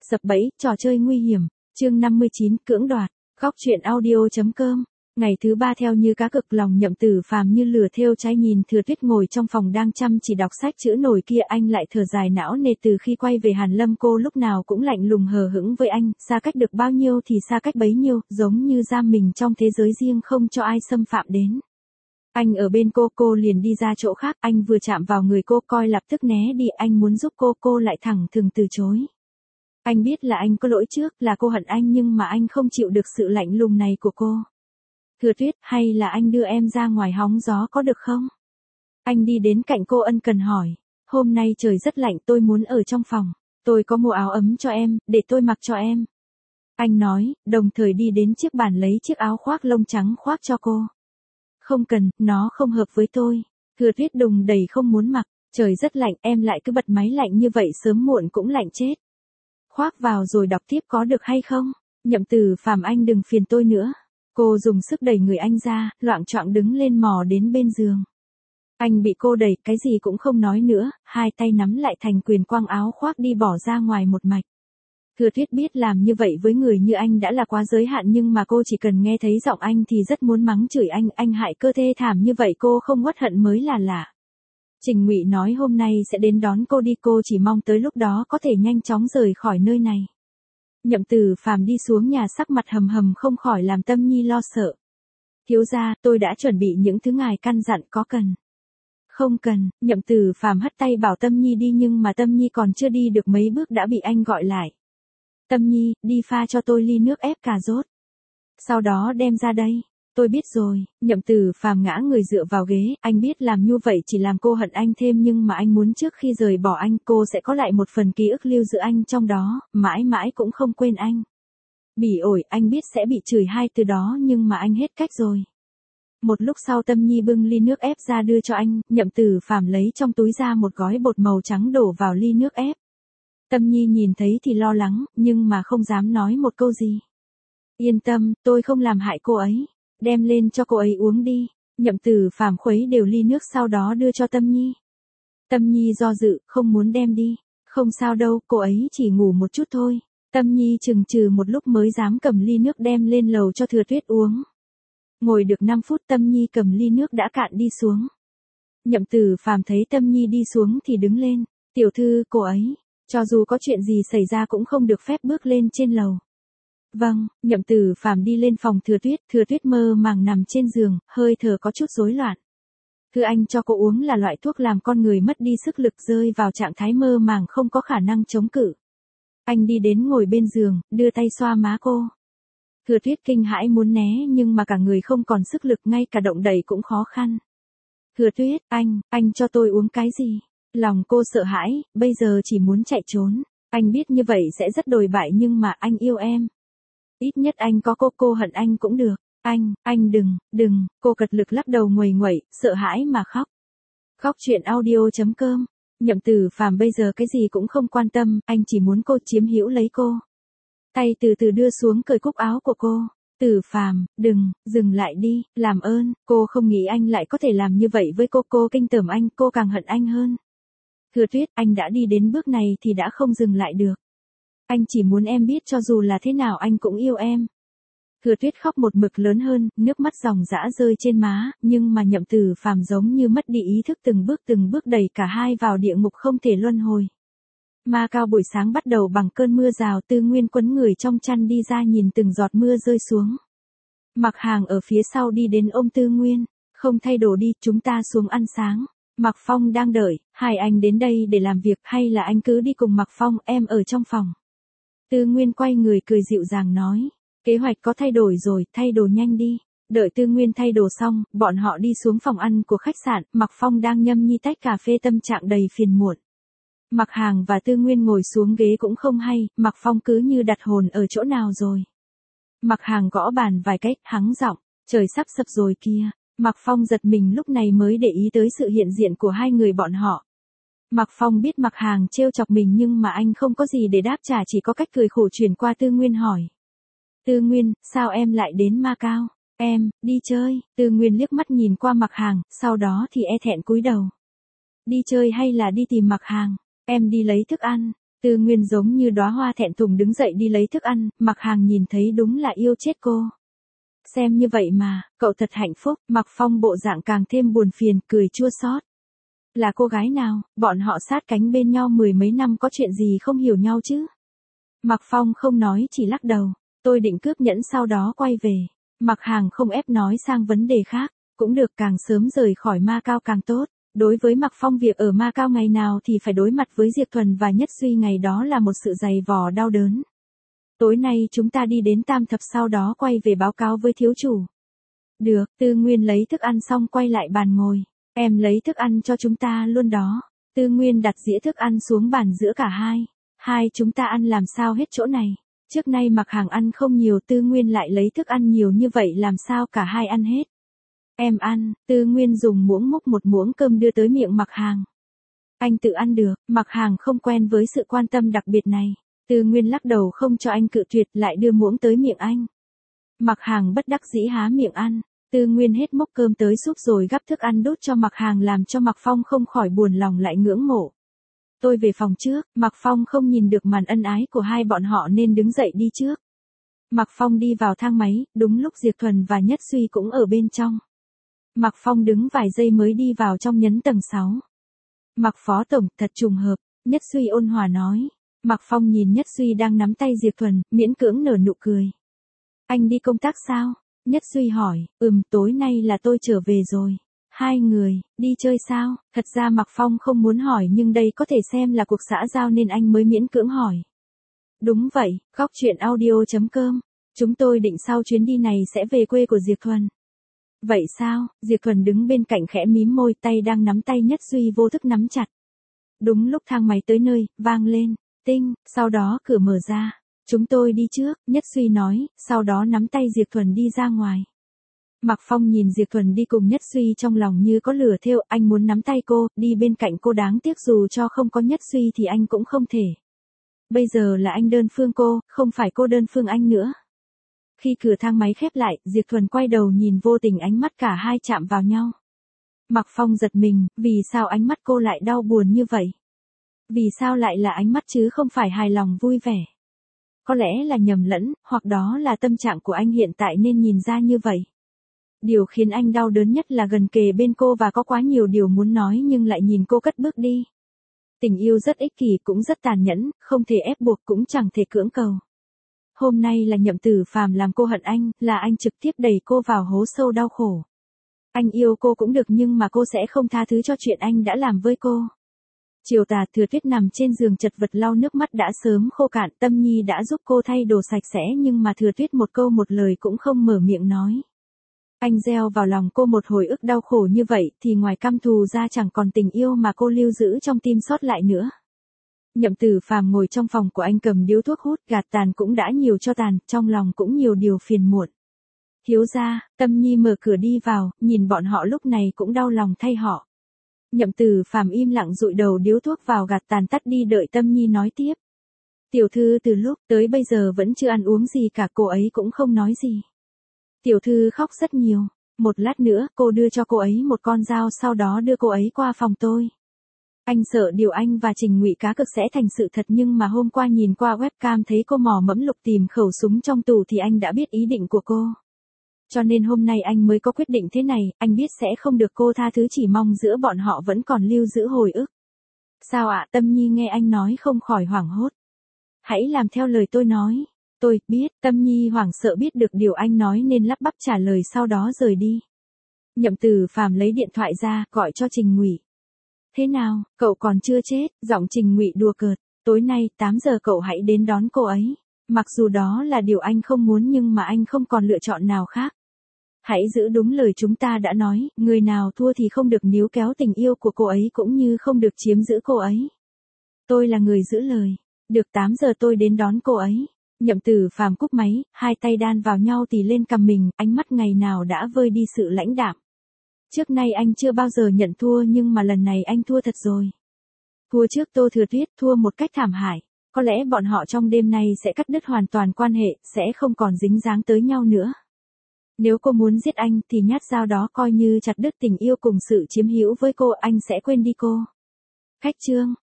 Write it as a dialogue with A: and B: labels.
A: Sập bẫy, trò chơi nguy hiểm. Chương 59, cưỡng đoạt. Góc truyện audio.com. Ngày thứ 3 theo như cá cực, lòng Nhậm Tử Phàm như lửa thêu cháy, nhìn Thừa Tuyết ngồi trong phòng đang chăm chỉ đọc sách chữ nổi kia, anh lại thở dài não nề. Từ khi quay về Hàn Lâm, cô lúc nào cũng lạnh lùng hờ hững với anh, xa cách được bao nhiêu thì xa cách bấy nhiêu, giống như giam mình trong thế giới riêng không cho ai xâm phạm đến. Anh ở bên cô liền đi ra chỗ khác, anh vừa chạm vào người cô coi lập tức né đi, anh muốn giúp cô lại thẳng thừng từ chối. Anh biết là anh có lỗi trước, là cô hận anh, nhưng mà anh không chịu được sự lạnh lùng này của cô. Thừa Tuyết, hay là anh đưa em ra ngoài hóng gió có được không? Anh đi đến cạnh cô ân cần hỏi. Hôm nay trời rất lạnh, tôi muốn ở trong phòng. Tôi có mua áo ấm cho em, để tôi mặc cho em. Anh nói, đồng thời đi đến chiếc bàn lấy chiếc áo khoác lông trắng khoác cho cô. Không cần, nó không hợp với tôi. Thừa Tuyết đùng đầy không muốn mặc. Trời rất lạnh, em lại cứ bật máy lạnh như vậy, sớm muộn cũng lạnh chết. Khoác vào rồi đọc tiếp có được hay không? Nhậm Tử Phàm, anh đừng phiền tôi nữa. Cô dùng sức đẩy người anh ra, loạng choạng đứng lên mò đến bên giường. Anh bị cô đẩy, cái gì cũng không nói nữa, hai tay nắm lại thành quyền, quăng áo khoác đi bỏ ra ngoài một mạch. Thừa Tuyết biết làm như vậy với người như anh đã là quá giới hạn, nhưng mà cô chỉ cần nghe thấy giọng anh thì rất muốn mắng chửi anh hại cơ thê thảm như vậy cô không uất hận mới là lạ. Trình Ngụy nói hôm nay sẽ đến đón cô đi, cô chỉ mong tới lúc đó có thể nhanh chóng rời khỏi nơi này. Nhậm Tử Phàm đi xuống nhà, sắc mặt hầm hầm không khỏi làm Tâm Nhi lo sợ. Thiếu gia, tôi đã chuẩn bị những thứ ngài căn dặn, có cần? Không cần. Nhậm Tử Phàm hất tay bảo Tâm Nhi đi, nhưng mà Tâm Nhi còn chưa đi được mấy bước đã bị anh gọi lại. Tâm Nhi, đi pha cho tôi ly nước ép cà rốt. Sau đó đem ra đây. Tôi biết rồi. Nhậm Tử Phàm ngã người dựa vào ghế, anh biết làm như vậy chỉ làm cô hận anh thêm, nhưng mà anh muốn trước khi rời bỏ anh, cô sẽ có lại một phần ký ức lưu giữ anh trong đó, mãi mãi cũng không quên anh. Bỉ ổi, anh biết sẽ bị chửi hai từ đó, nhưng mà anh hết cách rồi. Một lúc sau Tâm Nhi bưng ly nước ép ra đưa cho anh, Nhậm Tử Phàm lấy trong túi ra một gói bột màu trắng đổ vào ly nước ép. Tâm Nhi nhìn thấy thì lo lắng, nhưng mà không dám nói một câu gì. Yên tâm, tôi không làm hại cô ấy. Đem lên cho cô ấy uống đi. Nhậm Tử Phàm khuấy đều ly nước, sau đó đưa cho Tâm Nhi. Tâm Nhi do dự, không muốn đem đi. Không sao đâu, cô ấy chỉ ngủ một chút thôi. Tâm Nhi chừng chừ một lúc mới dám cầm ly nước đem lên lầu cho Thừa Tuyết uống. Ngồi được 5 phút Tâm Nhi cầm ly nước đã cạn đi xuống. Nhậm Tử Phàm thấy Tâm Nhi đi xuống thì đứng lên. Tiểu thư, cô ấy, cho dù có chuyện gì xảy ra cũng không được phép bước lên trên lầu. Vâng. Nhậm Tử Phàm đi lên phòng Thừa Tuyết mơ màng nằm trên giường, hơi thở có chút rối loạn. Thứ anh cho cô uống là loại thuốc làm con người mất đi sức lực, rơi vào trạng thái mơ màng không có khả năng chống cự. Anh đi đến ngồi bên giường, đưa tay xoa má cô. Thừa Tuyết kinh hãi muốn né, nhưng mà cả người không còn sức lực, ngay cả động đậy cũng khó khăn. Thừa Tuyết, anh cho tôi uống cái gì? Lòng cô sợ hãi, bây giờ chỉ muốn chạy trốn. Anh biết như vậy sẽ rất đồi bại, nhưng mà anh yêu em. Ít nhất anh có cô hận anh cũng được. Anh đừng, cô cật lực lắc đầu nguầy nguậy, sợ hãi mà khóc. Góc truyện audio.com. Nhậm Tử Phàm bây giờ cái gì cũng không quan tâm, anh chỉ muốn cô chiếm hữu lấy cô. Tay từ từ đưa xuống cởi cúc áo của cô. Tử Phàm, đừng, dừng lại đi, làm ơn. Cô không nghĩ anh lại có thể làm như vậy với cô kinh tởm anh, cô càng hận anh hơn. Thừa Tuyết, anh đã đi đến bước này thì đã không dừng lại được. Anh chỉ muốn em biết cho dù là thế nào anh cũng yêu em. Thừa Tuyết khóc một mực lớn hơn, nước mắt ròng rã rơi trên má, nhưng mà Nhậm Tử Phàm giống như mất đi ý thức, từng bước đẩy cả hai vào địa ngục không thể luân hồi. Ma Cao buổi sáng bắt đầu bằng cơn mưa rào, Tư Nguyên quấn người trong chăn đi ra nhìn từng giọt mưa rơi xuống. Mặc Hàng ở phía sau đi đến ôm Tư Nguyên, không thay đồ đi, chúng ta xuống ăn sáng. Mạc Phong đang đợi, hai anh đến đây để làm việc hay là anh cứ đi cùng Mạc Phong, em ở trong phòng. Tư Nguyên quay người cười dịu dàng nói, kế hoạch có thay đổi rồi, thay đồ nhanh đi. Đợi Tư Nguyên thay đồ xong, bọn họ đi xuống phòng ăn của khách sạn, Mạc Phong đang nhâm nhi tách cà phê, tâm trạng đầy phiền muộn. Mạc Hàng và Tư Nguyên ngồi xuống ghế cũng không hay, Mạc Phong cứ như đặt hồn ở chỗ nào rồi. Mạc Hàng gõ bàn vài cách, hắng giọng, trời sắp sập rồi kia. Mạc Phong giật mình lúc này mới để ý tới sự hiện diện của hai người bọn họ. Mạc Phong biết Mạc Hàng trêu chọc mình, nhưng mà anh không có gì để đáp trả, chỉ có cách cười khổ chuyển qua Tư Nguyên hỏi. Tư Nguyên, sao em lại đến Ma Cao? Em, đi chơi. Tư Nguyên liếc mắt nhìn qua Mạc Hàng, sau đó thì e thẹn cúi đầu. Đi chơi hay là đi tìm Mạc Hàng? Em đi lấy thức ăn. Tư Nguyên giống như đóa hoa thẹn thùng đứng dậy đi lấy thức ăn, Mặc Hàng nhìn thấy đúng là yêu chết cô. Xem như vậy mà, cậu thật hạnh phúc, Mặc Phong bộ dạng càng thêm buồn phiền, cười chua xót. Là cô gái nào, bọn họ sát cánh bên nhau mười mấy năm có chuyện gì không hiểu nhau chứ? Mặc Phong không nói chỉ lắc đầu, tôi định cướp nhẫn sau đó quay về. Mặc Hàng không ép nói sang vấn đề khác, cũng được, càng sớm rời khỏi Ma Cao càng tốt. Đối với Mặc Phong việc ở Ma Cao ngày nào thì phải đối mặt với Diệp Thuần và Nhất Suy ngày đó là một sự dày vò đau đớn. Tối nay chúng ta đi đến Tam Thập sau đó quay về báo cáo với thiếu chủ. Được, Tư Nguyên lấy thức ăn xong quay lại bàn ngồi. Em lấy thức ăn cho chúng ta luôn đó. Tư Nguyên đặt dĩa thức ăn xuống bàn giữa cả hai. Hai chúng ta ăn làm sao hết chỗ này. Trước nay Mặc Hàng ăn không nhiều, Tư Nguyên lại lấy thức ăn nhiều như vậy làm sao cả hai ăn hết. Em ăn, Tư Nguyên dùng muỗng múc một muỗng cơm đưa tới miệng Mặc Hàng. Anh tự ăn được, Mặc Hàng không quen với sự quan tâm đặc biệt này. Tư Nguyên lắc đầu không cho anh cự tuyệt, lại đưa muỗng tới miệng anh. Mặc Hàng bất đắc dĩ há miệng ăn. Tư Nguyên hết múc cơm tới súp rồi gắp thức ăn đút cho Mặc Hàng làm cho Mặc Phong không khỏi buồn lòng lại ngưỡng mộ. Tôi về phòng trước, Mặc Phong không nhìn được màn ân ái của hai bọn họ nên đứng dậy đi trước. Mặc Phong đi vào thang máy, đúng lúc Diệp Thuần và Nhất Suy cũng ở bên trong. Mặc Phong đứng vài giây mới đi vào trong nhấn tầng 6. Mặc Phó Tổng, thật trùng hợp, Nhất Suy ôn hòa nói. Mặc Phong nhìn Nhất Suy đang nắm tay Diệp Thuần, miễn cưỡng nở nụ cười. Anh đi công tác sao? Nhất Suy hỏi, tối nay là tôi trở về rồi. Hai người, đi chơi sao? Thật ra Mặc Phong không muốn hỏi nhưng đây có thể xem là cuộc xã giao nên anh mới miễn cưỡng hỏi. Đúng vậy, Góc Chuyện Audio.com. Chúng tôi định sau chuyến đi này sẽ về quê của Diệp Thuần. Vậy sao? Diệp Thuần đứng bên cạnh khẽ mím môi, tay đang nắm tay Nhất Suy vô thức nắm chặt. Đúng lúc thang máy tới nơi, vang lên, tinh, sau đó cửa mở ra. Chúng tôi đi trước, Nhất Suy nói, sau đó nắm tay Diệp Thuần đi ra ngoài. Mặc Phong nhìn Diệp Thuần đi cùng Nhất Suy trong lòng như có lửa thiêu, anh muốn nắm tay cô, đi bên cạnh cô, đáng tiếc dù cho không có Nhất Suy thì anh cũng không thể. Bây giờ là anh đơn phương cô, không phải cô đơn phương anh nữa. Khi cửa thang máy khép lại, Diệp Thuần quay đầu nhìn, vô tình ánh mắt cả hai chạm vào nhau. Mặc Phong giật mình, vì sao ánh mắt cô lại đau buồn như vậy? Vì sao lại là ánh mắt chứ không phải hài lòng vui vẻ? Có lẽ là nhầm lẫn, hoặc đó là tâm trạng của anh hiện tại nên nhìn ra như vậy. Điều khiến anh đau đớn nhất là gần kề bên cô và có quá nhiều điều muốn nói nhưng lại nhìn cô cất bước đi. Tình yêu rất ích kỷ cũng rất tàn nhẫn, không thể ép buộc cũng chẳng thể cưỡng cầu. Hôm nay là Nhậm Tử Phàm làm cô hận anh, là anh trực tiếp đẩy cô vào hố sâu đau khổ. Anh yêu cô cũng được nhưng mà cô sẽ không tha thứ cho chuyện anh đã làm với cô. Chiều tà, Thừa Tuyết nằm trên giường chật vật lau nước mắt đã sớm khô cạn, Tâm Nhi đã giúp cô thay đồ sạch sẽ nhưng mà Thừa Tuyết một câu một lời cũng không mở miệng nói. Anh gieo vào lòng cô một hồi ức đau khổ như vậy thì ngoài căm thù ra chẳng còn tình yêu mà cô lưu giữ trong tim sót lại nữa. Nhậm Tử Phàm ngồi trong phòng của anh cầm điếu thuốc hút, gạt tàn cũng đã nhiều cho tàn, trong lòng cũng nhiều điều phiền muộn. Thiếu gia, Tâm Nhi mở cửa đi vào, nhìn bọn họ lúc này cũng đau lòng thay họ. Nhậm Tử Phàm im lặng dụi đầu điếu thuốc vào, gạt tàn tắt đi, đợi Tâm Nhi nói tiếp. Tiểu thư từ lúc tới bây giờ vẫn chưa ăn uống gì cả, cô ấy cũng không nói gì. Tiểu thư khóc rất nhiều. Một lát nữa, cô đưa cho cô ấy một con dao, sau đó đưa cô ấy qua phòng tôi. Anh sợ điều anh và Trình Ngụy cá cược sẽ thành sự thật nhưng mà hôm qua nhìn qua webcam thấy cô mò mẫm lục tìm khẩu súng trong tủ thì anh đã biết ý định của cô. Cho nên hôm nay anh mới có quyết định thế này, anh biết sẽ không được cô tha thứ, chỉ mong giữa bọn họ vẫn còn lưu giữ hồi ức. Sao ạ? Tâm Nhi nghe anh nói không khỏi hoảng hốt. Hãy làm theo lời tôi nói. Tôi biết. Tâm Nhi hoảng sợ biết được điều anh nói nên lắp bắp trả lời, sau đó rời đi. Nhậm Tử Phàm lấy điện thoại ra, gọi cho Trình Ngụy. Thế nào, cậu còn chưa chết? Giọng Trình Ngụy đùa cợt. Tối nay, 8 giờ cậu hãy đến đón cô ấy. Mặc dù đó là điều anh không muốn nhưng mà anh không còn lựa chọn nào khác. Hãy giữ đúng lời chúng ta đã nói, người nào thua thì không được níu kéo tình yêu của cô ấy cũng như không được chiếm giữ cô ấy. Tôi là người giữ lời. Được, 8 giờ tôi đến đón cô ấy. Nhậm Tử Phàm cúp máy, hai tay đan vào nhau tì lên cằm mình, ánh mắt ngày nào đã vơi đi sự lãnh đạm. Trước nay anh chưa bao giờ nhận thua nhưng mà lần này anh thua thật rồi. Thua trước Tô Thừa Tuyết, thua một cách thảm hại. Có lẽ bọn họ trong đêm nay sẽ cắt đứt hoàn toàn quan hệ, sẽ không còn dính dáng tới nhau nữa. Nếu cô muốn giết anh thì nhát dao đó coi như chặt đứt tình yêu cùng sự chiếm hữu với cô, anh sẽ quên đi cô. Khách chương.